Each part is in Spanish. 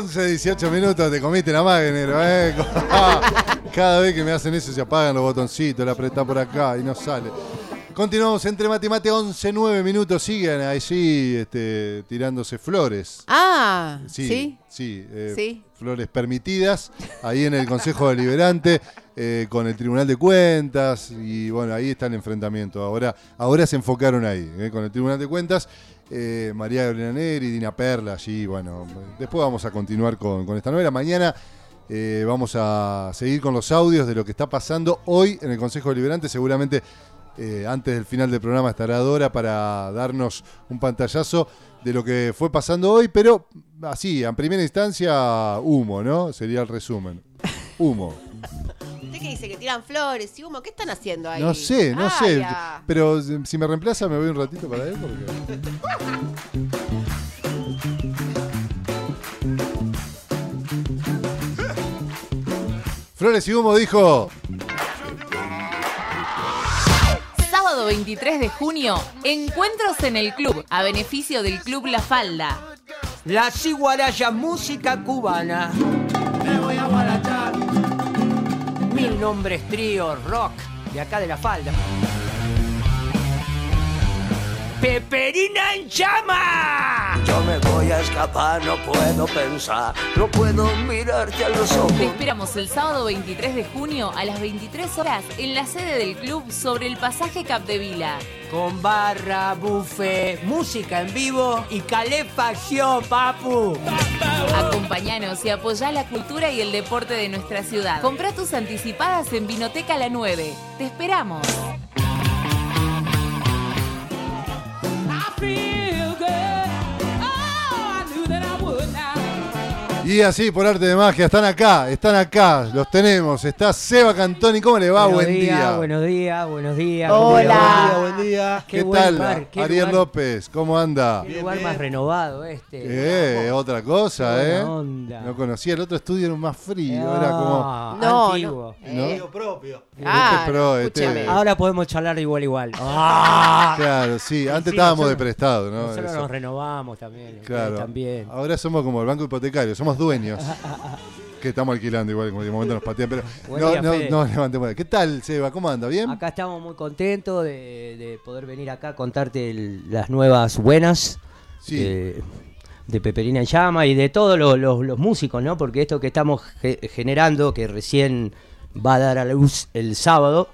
11:18 minutos, te comiste la mague, negro, Cada vez que me hacen eso se apagan los botoncitos, la apretás por acá y no sale. Continuamos entre mate y mate, 11:09 minutos, siguen ahí tirándose flores. Ah, sí. Sí. Flores permitidas, ahí en el Consejo Deliberante, con el Tribunal de Cuentas, y bueno, ahí está el enfrentamiento. Ahora se enfocaron ahí, con el Tribunal de Cuentas. María Gabriela Negri, Dina Perla, allí, bueno, después vamos a continuar con esta novela. Mañana vamos a seguir con los audios de lo que está pasando hoy en el Consejo Deliberante. Seguramente antes del final del programa estará Dora para darnos un pantallazo de lo que fue pasando hoy, pero así, en primera instancia, humo, ¿no? Sería el resumen. Humo. ¿Usted qué dice? ¿Que tiran flores y humo? ¿Qué están haciendo ahí? No sé. Ya. Pero si me reemplaza me voy un ratito para él porque... Flores y humo dijo... Sábado 23 de junio, encuentros en el club, a beneficio del Club La Falda. La ciguaraya música cubana. Me voy a guarachar. 1000 nombres trío rock de acá de La Falda. ¡Peperina en llama! Yo me voy a escapar, no puedo pensar, no puedo mirarte a los ojos. Te esperamos el sábado 23 de junio a las 23 horas en la sede del club sobre el pasaje Capdevila. Con barra, buffet, música en vivo y calefacción, papu. Acompáñanos y apoyá la cultura y el deporte de nuestra ciudad. Comprá tus anticipadas en Vinoteca La 9. Te esperamos. Y así, por arte de magia, están acá, los tenemos. Está Seba Cantoni, ¿cómo le va? Buen día. Buenos días. Hola. Buen día. ¿Qué tal? Ariel López, ¿cómo anda? Qué lugar más renovado este. Otra cosa, Buena onda. No conocía, el otro estudio era más frío, era como... No, antiguo. Medio propio. Escúchame. Ahora podemos charlar de igual a igual. Claro, sí, antes estábamos de prestado, ¿no? Nosotros Eso. nos renovamos también. Claro. También. Ahora somos como el banco hipotecario, somos dueños. Que estamos alquilando igual, como de momento nos patean, pero no levantemos. ¿Qué tal, Seba? ¿Cómo anda? ¿Bien? Acá estamos muy contentos de poder venir acá a contarte las nuevas buenas de Peperina en Llama y de todos los músicos, ¿no? Porque esto que estamos generando, que recién va a dar a la luz el sábado,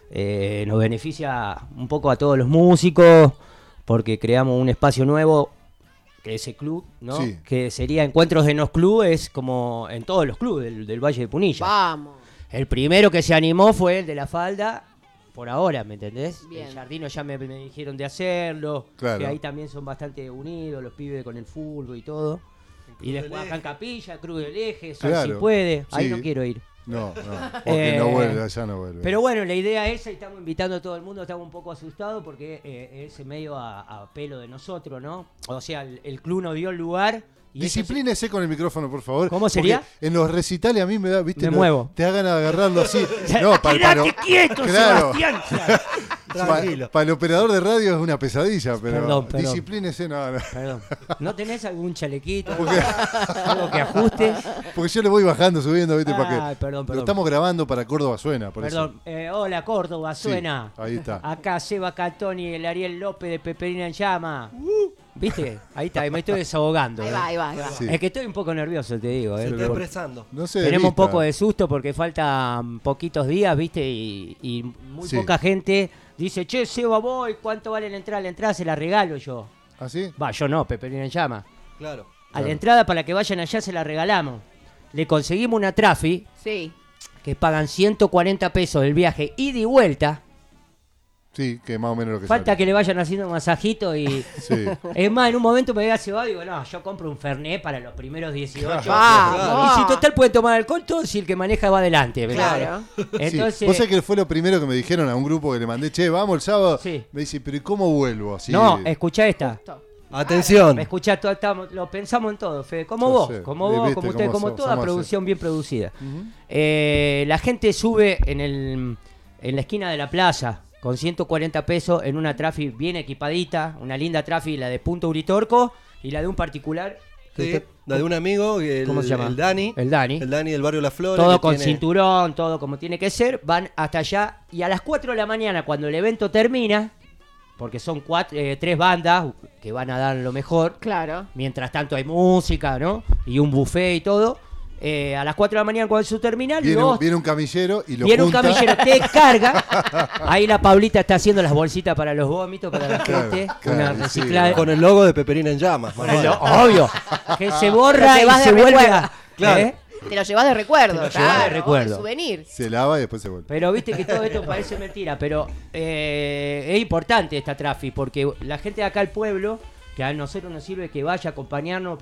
nos beneficia un poco a todos los músicos, porque creamos un espacio nuevo, que es el club, ¿no? Sí. Que sería Encuentros de Nos Clubes, como en todos los clubes del Valle de Punilla. Vamos. El primero que se animó fue el de La Falda, por ahora, ¿me entendés? Bien. El Jardino ya me dijeron de hacerlo, Claro. que ahí también son bastante unidos, los pibes con el fútbol y todo. Y después acá en Capilla, Cruz del Eje, Claro. si puede, ahí Sí. no quiero ir. No, porque no vuelve, ya no vuelve. Pero bueno, la idea es esa y estamos invitando a todo el mundo, estamos un poco asustados porque es medio a pelo de nosotros, ¿no? O sea, el club nos dio el lugar. Y Disciplínese con el micrófono, por favor. ¿Cómo sería? Porque en los recitales a mí me da, ¿viste? Me muevo. Te hagan agarrarlo así. ¡Quédate quieto, claro. Sebastián! Tranquilo. Para el operador de radio es una pesadilla, pero Perdón. disciplínese, no. Perdón. ¿No tenés algún chalequito? ¿Algo que ajuste? Porque yo le voy bajando, subiendo, ¿viste? Ay, Para que perdón. Lo estamos grabando para Córdoba Suena, por Perdón. Hola, Córdoba, Sí, suena. ahí está. Acá Seba Cantoni y el Ariel López de Peperina en Llama. ¿Viste? Ahí está, me estoy desahogando. Ahí va. Sí. Es que estoy un poco nervioso, te digo. Se está Porque expresando. No sé. tenemos un poco de susto porque faltan poquitos días, ¿viste? Y muy Sí. poca gente dice, che, Seba, voy, ¿cuánto vale la entrada? La entrada se la regalo yo. ¿Ah, sí? Va, yo no, Peperina en Llama. Claro. A la entrada para que vayan allá se la regalamos. Le conseguimos una trafi Sí. que pagan 140 pesos el viaje ida y vuelta. Sí, que más o menos lo que Falta sale. que le vayan haciendo un masajito y... Sí. Es más, en un momento me veía cebado y digo, no, yo compro un Fernet para los primeros 18. Vamos. Y si total puede tomar alcohol, todo si el que maneja va adelante. ¿verdad? Claro. Entonces, Sí. Vos sabés que fue lo primero que me dijeron a un grupo que le mandé, che, vamos el sábado. Sí. Me dice, pero ¿y cómo vuelvo? Así, no, escuchá esta. Atención. Escuchá, lo pensamos en todo, Fede. Como Yo vos, sé. como Y vos, viste como usted, cómo como somos toda así. producción bien producida. La gente sube en la esquina de la plaza con 140 pesos en una trafi bien equipadita, una linda trafi, la de Punto Uritorco y la de un particular Sí, la de un amigo, ¿cómo se llama? El Dani. El Dani. El Dani del barrio La Flores. Todo con cinturón, todo como tiene que ser. Van hasta allá y a las 4 de la mañana, cuando el evento termina, porque son 3 bandas que van a dar lo mejor. Claro. Mientras tanto hay música, ¿no? Y un buffet y todo. A las 4 de la mañana, cuando su terminal, viene un camillero y lo viene junta. un camillero, te carga. Ahí la Paulita está haciendo las bolsitas para los vómitos, para la gente. Claro, una sí. reciclada. Con el logo de Peperina en Llamas. Obvio. Que se borra Te y vas se de vuelve recuerdo. a... Claro. Te lo llevas de recuerdo. Te lo llevas de recuerdo. Souvenir. Se lava y después se vuelve. Pero viste que todo esto parece mentira, pero es importante esta trafi, porque la gente de acá al pueblo, que a nosotros nos sirve que vaya a acompañarnos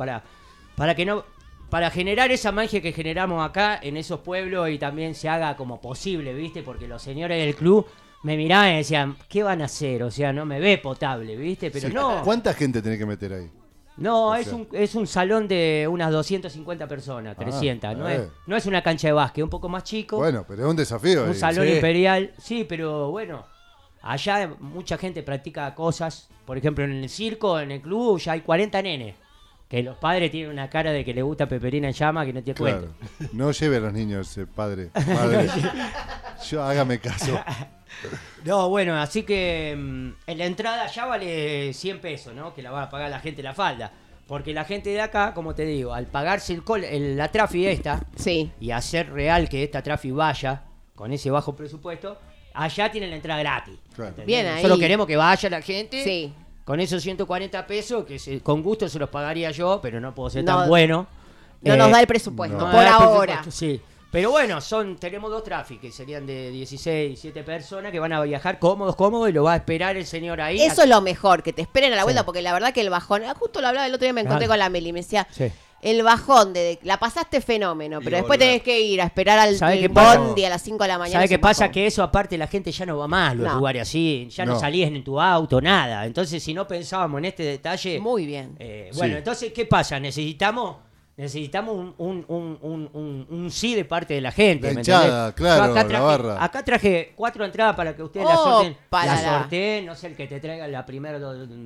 para generar esa magia que generamos acá en esos pueblos y también se haga como posible, ¿viste? Porque los señores del club me miraban y decían, ¿qué van a hacer? O sea, no me ve potable, ¿viste? Pero Sí. no. ¿Cuánta gente tenés que meter ahí? No, O es sea. un salón de unas 250 personas, 300. No es una cancha de básquet, un poco más chico. Bueno, pero es un desafío. Un ahí. salón Sí. imperial, sí, pero bueno, allá mucha gente practica cosas. Por ejemplo, en el circo, en el club, ya hay 40 nenes. Que los padres tienen una cara de que le gusta Peperina en Llama que no te Claro. cuento. No lleve a los niños, padre. Madre. Hágame caso. No, bueno, así que en la entrada ya vale 100 pesos, ¿no? Que la va a pagar la gente la falda. Porque la gente de acá, como te digo, al pagarse la trafi esta Sí. y hacer real que esta trafi vaya con ese bajo presupuesto, allá tienen la entrada gratis. Claro. ¿Entendés? Bien ahí. Solo queremos que vaya la gente. Sí. Con esos 140 pesos, que con gusto se los pagaría yo, pero no puedo ser No, tan bueno. No nos da el presupuesto, no. por da el ahora. presupuesto, sí. Pero bueno, tenemos 2 traffic que serían de 16, 17 personas que van a viajar cómodos, y lo va a esperar el señor ahí. Eso es lo mejor, que te esperen a la Sí. vuelta, porque la verdad que el bajón, justo lo hablaba el otro día, me encontré Claro. con la Meli, me decía, Sí. el bajón la pasaste fenómeno, Y pero después volver. tenés que ir a esperar al ¿Sabe el qué pasa? bondi a las 5 de la mañana. ¿Sabe es qué un pasa? bajón. Que eso aparte la gente ya no va más a los No. lugares así, ya no No. salís en tu auto, nada. Entonces, si no pensábamos en este detalle... Muy bien. Bueno, Sí. entonces, ¿qué pasa? Necesitamos un sí de parte de la gente. La ¿me hinchada, entendés? claro, Yo acá la barra. Acá traje 4 entradas para que ustedes las Oh, sorteen. para Las la- sorteen, no sé, el que te traiga la primera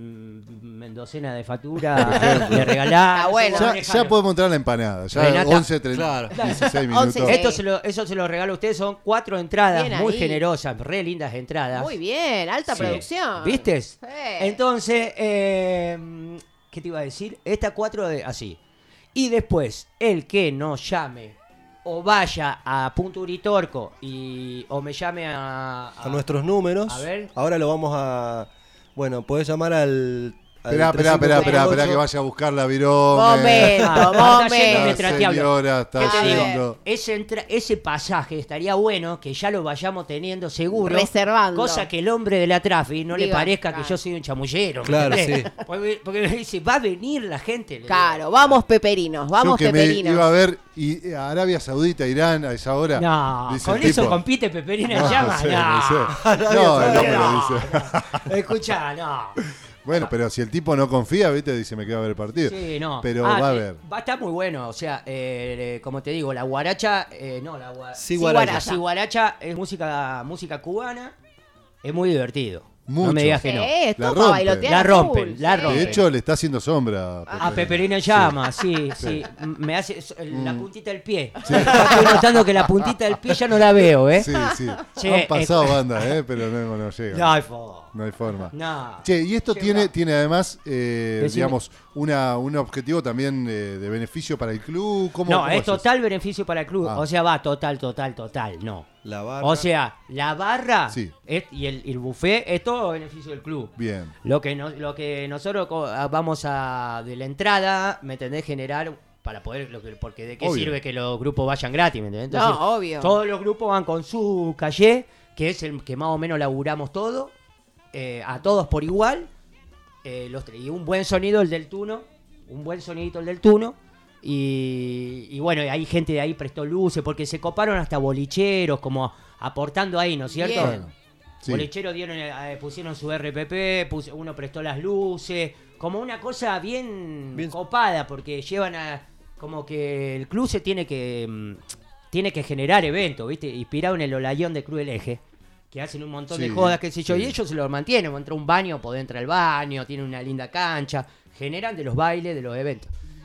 docena de factura, le regalás. Está bueno. Ya podemos entrar a la empanada. Ya Renata. 11:30, Claro. 16 minutos. 11. Eso se lo regalo a ustedes, son 4 entradas Bien muy ahí. generosas, re lindas entradas. Muy bien, alta Sí. producción. ¿Viste? Sí. Entonces, ¿qué te iba a decir? Esta 4 así. Y después, el que nos llame o vaya a Punto Uritorco o me llame a nuestros números. A ver. Ahora lo vamos a... Bueno, podés llamar al... Esperá, que vaya a buscar la virome. Momento, está yendo momento. mientras te hablo. Señora, está ¿Qué te digo? haciendo. Ese pasaje estaría bueno que ya lo vayamos teniendo seguro. Reservando. Cosa que el hombre de la trafi no le Diga, parezca claro. que yo soy un chamullero. ¿me Claro, entendés? sí. Porque me dice, va a venir la gente. Le digo, Claro, vamos peperinos, vamos Yo que me peperinos. iba a ver y Arabia Saudita, Irán, a esa hora. No, dice con el eso tipo. compite Peperina en No, llamas. sé, No, sé. No, el hombre no. dice. Escuchá, no. Bueno, pero si el tipo no confía, viste, dice me quedo a ver el partido. Sí, no. Pero va a que ver. Va a estar muy bueno. O sea, como te digo, la guaracha. Sí, guaracha. Sí, guaracha es música cubana. Es muy divertido. Mucho. No me digas que no. La Toca rompen. bailotear La a rompen, full, la sí. rompen. De hecho, le está haciendo sombra. A Peperina en llamas, sí. Me hace la Mm. puntita del pie. Estoy notando que la puntita del pie ya no la veo, ¿eh? Sí, sí. Che, Han pasado bandas, pero no llega. No hay forma. No hay forma. No. Che, y esto Che, tiene además, Decime. digamos, un objetivo también de beneficio para el club. ¿Cómo No, cómo es haces? total beneficio para el club. Ah. O sea, va total, no. La barra. O sea, la barra Sí. y el buffet es todo beneficio del club. Bien. Lo que nosotros vamos de la entrada, ¿me entendés? Generar para poder, porque de qué Obvio. sirve que los grupos vayan gratis, ¿me entendés? No, obvio. Todos los grupos van con su calle, que es el que más o menos laburamos todo, a todos por igual, y un buen sonido el del Tuno, un buen sonidito el del Tuno. Y bueno, hay gente de ahí prestó luces, porque se coparon hasta bolicheros, como aportando ahí, ¿no es cierto? Bien. Bueno, sí. Bolicheros pusieron su RPP, uno prestó las luces, como una cosa bien copada, porque llevan como que el club se tiene que generar eventos, ¿viste? Inspirado en el Olayón de Cruz del Eje, que hacen un montón de Sí, jodas, qué sé yo, sí. y ellos se lo mantienen, entra un baño, podés entrar al baño, tiene una linda cancha, generan de los bailes, de los eventos.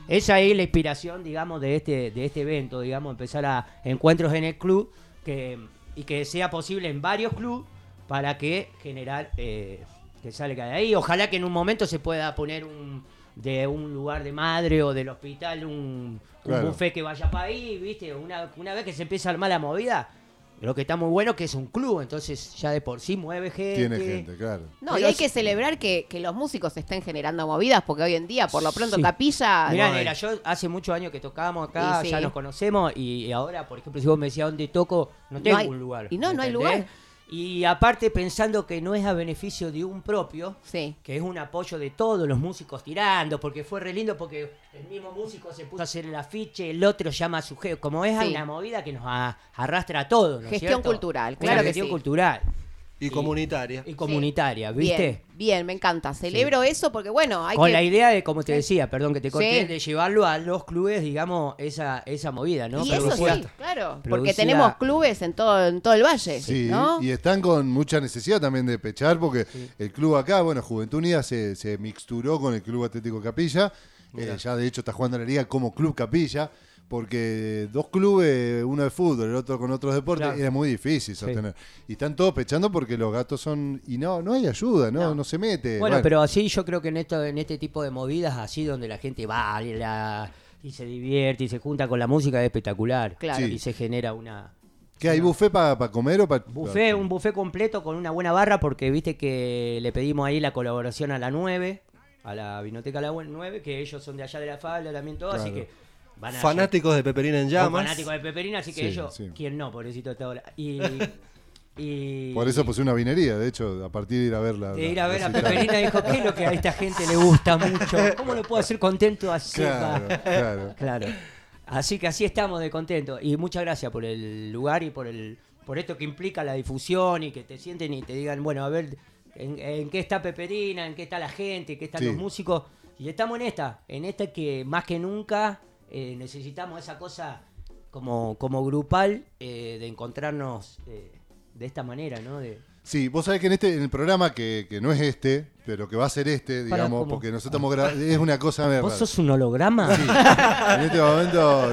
esa es la inspiración, digamos, de este evento, digamos, empezar a encuentros en el club y que sea posible en varios clubes para que generar que salga de ahí. Ojalá que en un momento se pueda poner de un lugar de madre o del hospital un buffet que vaya para ahí, ¿viste? Una vez que se empieza a armar la movida, lo que está muy bueno que es un club, entonces ya de por sí mueve gente. Tiene gente, claro. No, y hay que celebrar que los músicos estén generando movidas, porque hoy en día, por lo pronto, Capilla... Mirá, Nera, yo hace muchos años que tocábamos acá, ya nos conocemos, y ahora, por ejemplo, si vos me decías dónde toco, no tengo un lugar. Y no hay lugar. Y aparte pensando que no es a beneficio de un propio, que es un apoyo de todos los músicos tirando, porque fue re lindo, porque el mismo músico se puso a hacer el afiche, el otro llama a su jefe, como es una movida que nos arrastra a todos, ¿no es Gestión cierto? cultural, claro que gestión sí. cultural. Y comunitaria. Y comunitaria, ¿viste? Bien, me encanta. Celebro eso porque, bueno, hay Con la idea de, como te decía, perdón que te corté, de llevarlo a los clubes, digamos, esa movida, ¿no? Y eso sí, claro, porque tenemos clubes en todo el valle, ¿no? Y están con mucha necesidad también de pechar, porque el club acá, bueno, Juventud Unida se mixturó con el Club Atlético Capilla, ya de hecho está jugando en la liga como Club Capilla, porque dos clubes, uno de fútbol, el otro con otros deportes, era muy difícil sostener. Y están todos pechando porque los gatos son... Y no hay ayuda, no se mete. Bueno, pero así yo creo que en este tipo de movidas, así donde la gente va y se divierte y se junta con la música, es espectacular. Claro. Y se genera una... ¿Qué hay buffet para comer o para...? Un buffet completo con una buena barra, porque viste que le pedimos ahí la colaboración a la 9, a la Vinoteca La 9, que ellos son de allá de la Falda también todo, así que... Fanáticos de Peperina en Llamas. Fanáticos de Peperina, así que ellos, ¿quién no? Pobrecito hasta ahora. Y por eso puse una vinería, de hecho, a partir de ir a verla. De ir a ver a Peperina, dijo, ¿qué es lo que a esta gente le gusta mucho? ¿Cómo lo puedo hacer contento así? Claro. Así que así estamos de contento. Y muchas gracias por el lugar y por esto que implica la difusión y que te sienten y te digan, bueno, a ver, ¿en qué está Peperina? ¿En qué está la gente? ¿En qué están los músicos? Y estamos en esta que más que nunca... necesitamos esa cosa como grupal de encontrarnos de esta manera, ¿no? Sí, vos sabés que en el programa que no es pero que va a ser digamos, porque nosotros estamos es una cosa rara. ¿Vos sos un holograma? Sí, en este momento...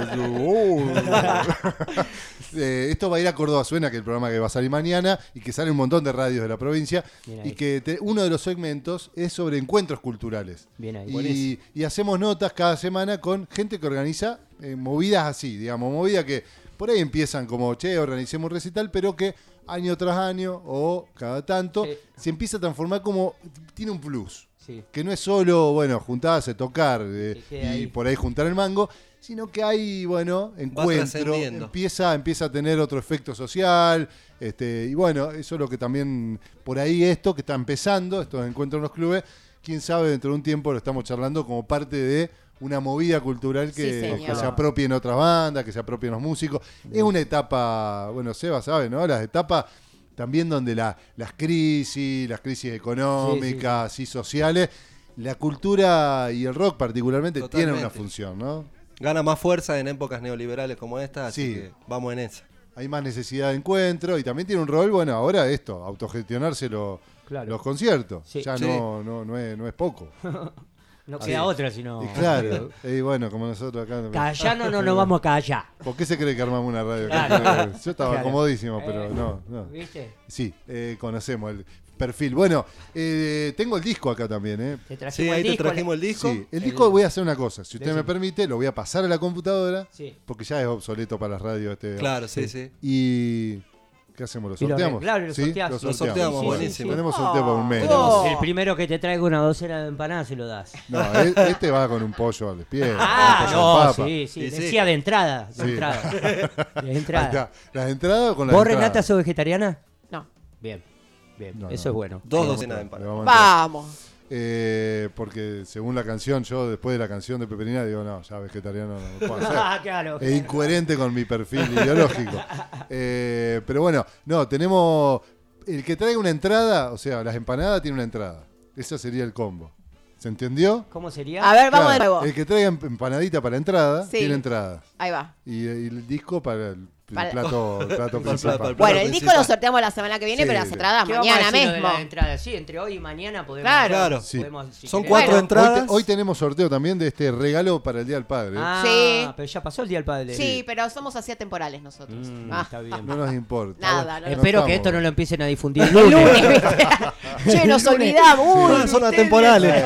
esto va a ir a Córdoba Suena, que es el programa que va a salir mañana, y que sale un montón de radios de la provincia, y que uno de los segmentos es sobre encuentros culturales. Bien ahí. Y hacemos notas cada semana con gente que organiza movidas así, digamos, movidas que por ahí empiezan como, organicemos un recital, pero que año tras año o cada tanto se empieza a transformar como, tiene un plus. Que no es solo, juntarse, tocar y por ahí juntar el mango, sino que hay, encuentro, empieza a tener otro efecto social, y eso es lo que también, por ahí esto que está empezando, estos encuentros en los clubes, quién sabe, dentro de un tiempo lo estamos charlando como parte de una movida cultural que se apropien otras bandas, que se apropien los músicos. Es una etapa, Seba sabe, ¿no? Las etapas también donde las crisis económicas y sociales, la cultura y el rock particularmente tienen una función, ¿no? Gana más fuerza en épocas neoliberales como esta, así que vamos en esa. Hay más necesidad de encuentro y también tiene un rol, ahora autogestionarse los conciertos. Ya no es poco. No queda otra, sino... Claro, como nosotros acá... Callando no nos vamos a callar. ¿Por qué se cree que armamos una radio? Claro. Yo estaba comodísimo, pero no. ¿Viste? Sí, conocemos el perfil. Bueno, tengo el disco acá también, ¿Te trajimos el disco? Sí, el disco voy a hacer una cosa. Si usted me permite, lo voy a pasar a la computadora, porque ya es obsoleto para las radios. Sí. Y... ¿Qué hacemos? ¿Lo sorteamos? Claro, lo sorteamos, buenísimo. Tenemos sorteo por un mes. El primero que te traiga una docena de empanadas se lo das. No, este va con un pollo al despierte. Sí. Decía de entrada. De entrada. ¿Las entradas con las ¿Vos, Renata, sos vegetariana? No. Bien. Eso es bueno. 2 docenas de empanadas. Vamos. Porque según la canción, yo después de la canción de Peperina digo, no, ya vegetariano no lo puedo hacer. Claro. Es incoherente con mi perfil ideológico. Pero tenemos el que traiga una entrada, o sea, las empanadas tienen una entrada. Ese sería el combo. ¿Se entendió? ¿Cómo sería? A ver, vamos de nuevo. El que traiga empanadita para entrada tiene entrada. Ahí va. Y el disco para plato principal. Bueno, el disco lo sorteamos la semana que viene, pero las entradas mañana mismo. Sí, entre hoy y mañana podemos. Claro. Sí. Son 4 entradas. Hoy tenemos sorteo también de este regalo para el Día del Padre. Sí. Pero ya pasó el Día del Padre. Sí, pero somos así atemporales nosotros. Está bien. No nos importa. Nada. Espero que esto no lo empiecen a difundir el lunes. Che, nos olvidamos. Son atemporales.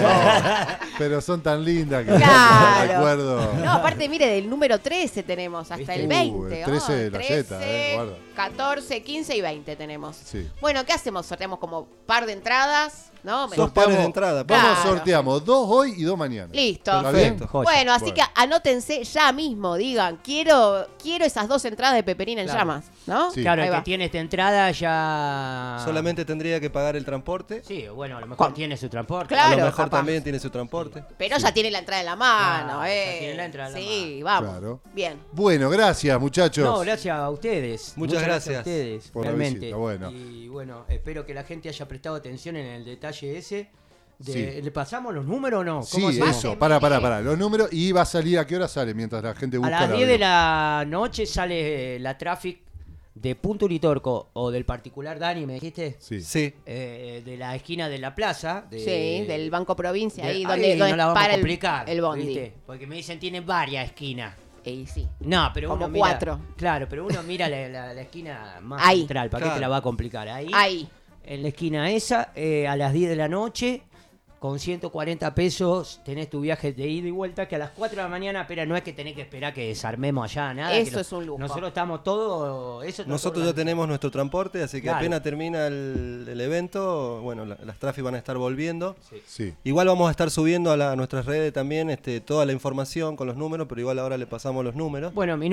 Pero son tan lindas que Claro. recuerdo. No, aparte, mire, del número 13 tenemos hasta el 20. El 13 de la Zeta, guarda. 14, 15 y 20 tenemos. Sí. Bueno, ¿qué hacemos? Sorteamos como par de entradas, ¿no? Dos pares de entrada. Vamos, Claro. sorteamos 2 hoy y 2 mañana. Listo. ¿Está bien? Perfecto. Bueno, así que anótense ya mismo, digan, quiero esas 2 entradas de Peperina en Claro. Llamas, ¿no? Sí. Claro, Ahí el va. que tiene esta entrada ya. Solamente tendría que pagar el transporte. Sí, bueno, a lo mejor tiene su transporte. Claro. A lo mejor capaz. también tiene su transporte. Pero ya tiene la entrada en la mano, ya tiene la entrada en la Sí, vamos. Claro. Bien. Bueno, gracias, muchachos. No, gracias a ustedes. Muchas gracias. a ustedes, por la realmente. visita, bueno. Y bueno, espero que la gente haya prestado atención en el detalle ese. Sí. ¿Le pasamos los números o no? Sí, hacemos? eso. Para. Los números. Y va a salir, ¿a qué hora sale? Mientras la gente A busca. las 10 de la noche sale la Traffic de Punto Uritorco o del particular Dani, ¿me dijiste? Sí. Sí. De la esquina de la plaza. Sí, del Banco Provincia, ahí Ahí donde no la vamos a para complicar. el bondi. ¿viste? Porque me dicen tiene varias esquinas. Y sí. No, pero Como uno mira, 4. Claro, pero uno mira la esquina más Ahí. central. ¿Para qué te Claro. la va a complicar? Ahí. En la esquina esa, a las 10 de la noche, con 140 pesos, tenés tu viaje de ida y vuelta, que a las 4 de la mañana, pero no es que tenés que esperar que desarmemos allá, nada. Eso que es un lujo. Nosotros estamos todos... Nosotros ya tenemos nuestro transporte, así que Claro. apenas termina el evento, bueno, las Traffic van a estar volviendo. Sí. Igual vamos a estar subiendo a nuestras redes también toda la información con los números, pero igual ahora le pasamos los números. Bueno, mi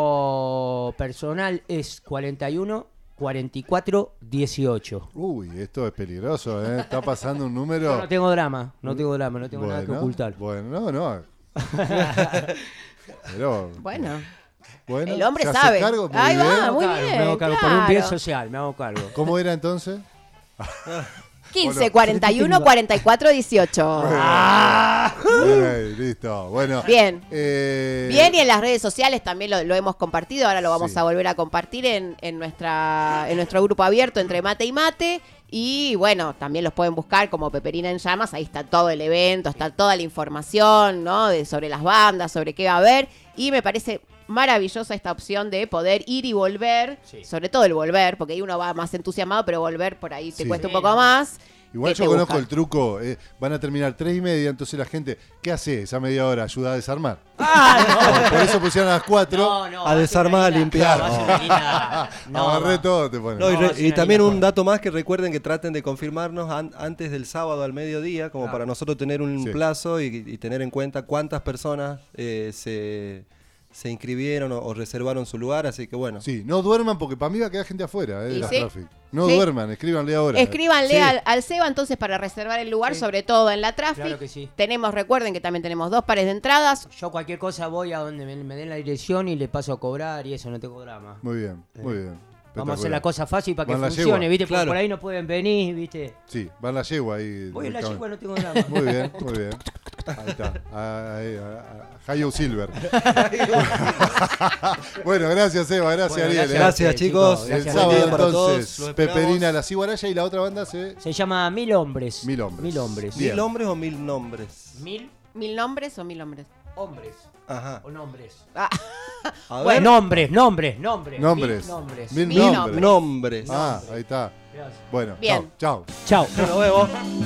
número personal es 41 44 18. Uy, esto es peligroso, ¿eh? Está pasando un número. No tengo drama, no tengo nada que ocultar. Bueno, no. Pero, Bueno. bueno, El hombre ¿se hace sabe. cargo? Muy Ahí bien. va, muy Me hago bien. cargo, por un bien social, me hago cargo. ¿Cómo era entonces? 15, 41, 44, 18. Bien, listo. Bueno. Bien. eh, Bien, y en las redes sociales también lo hemos compartido, ahora lo vamos Sí. a volver a compartir en nuestro grupo abierto entre Mate y Mate. Y bueno, también los pueden buscar como Peperina en Llamas, ahí está todo el evento, está toda la información, ¿no? Sobre las bandas, sobre qué va a haber. Y me parece maravillosa esta opción de poder ir y volver, Sí. sobre todo el volver, porque ahí uno va más entusiasmado, pero volver por ahí te Sí. cuesta un Sí, poco no. más. Igual que yo te conozco buscan. el truco. Van a terminar 3:30, entonces la gente, ¿qué hace esa media hora? ¿Ayuda a desarmar? Por eso pusieron a las 4. A desarmar, a limpiar. Agarré todo, te ponen. No, No, es y una también linda un dato más, que recuerden que traten de confirmarnos antes del sábado al mediodía, como Claro. para nosotros tener un Sí. plazo y tener en cuenta cuántas personas se inscribieron o reservaron su lugar, así que bueno. Sí, no duerman porque para mí va a quedar gente afuera de Y las sí. Traffic. No Sí. duerman, escríbanle ahora. Escríbanle Sí. al Seba entonces para reservar el lugar, Sí. sobre todo en la Traffic. Claro que sí. Recuerden que también tenemos 2 pares de entradas. Yo cualquier cosa voy a donde me den la dirección y le paso a cobrar y eso, no tengo drama. Muy bien, muy bien. Vamos a hacer la cosa fácil para que Van la funcione, yegua. ¿viste? Porque Claro. por ahí no pueden venir, ¿viste? Sí, va en la yegua ahí. Voy en la directamente. yegua, no tengo drama. Muy bien, muy bien. Ahí está. Ahí, Hayo Silver. Bueno, gracias Eva, gracias Bueno, Ariel. Gracias, chicos. El Gracias, sábado Ariel. Para todos, entonces, los esperamos. Peperina La Ciguaraya y la otra banda se... Se llama 1000 hombres. 1000 hombres. 1000 hombres. Bien. ¿1000 hombres o 1000 nombres? 1000 ¿1000 nombres o 1000 hombres? hombres. Ajá. O nombres. Ah, A ver. Bueno, nombres. Nombres. 1000 nombres. 1000 Mil nombres. nombres. Nombres. Ah, ahí está. Gracias. Bueno, Bien. chao. Chao. Nos vemos.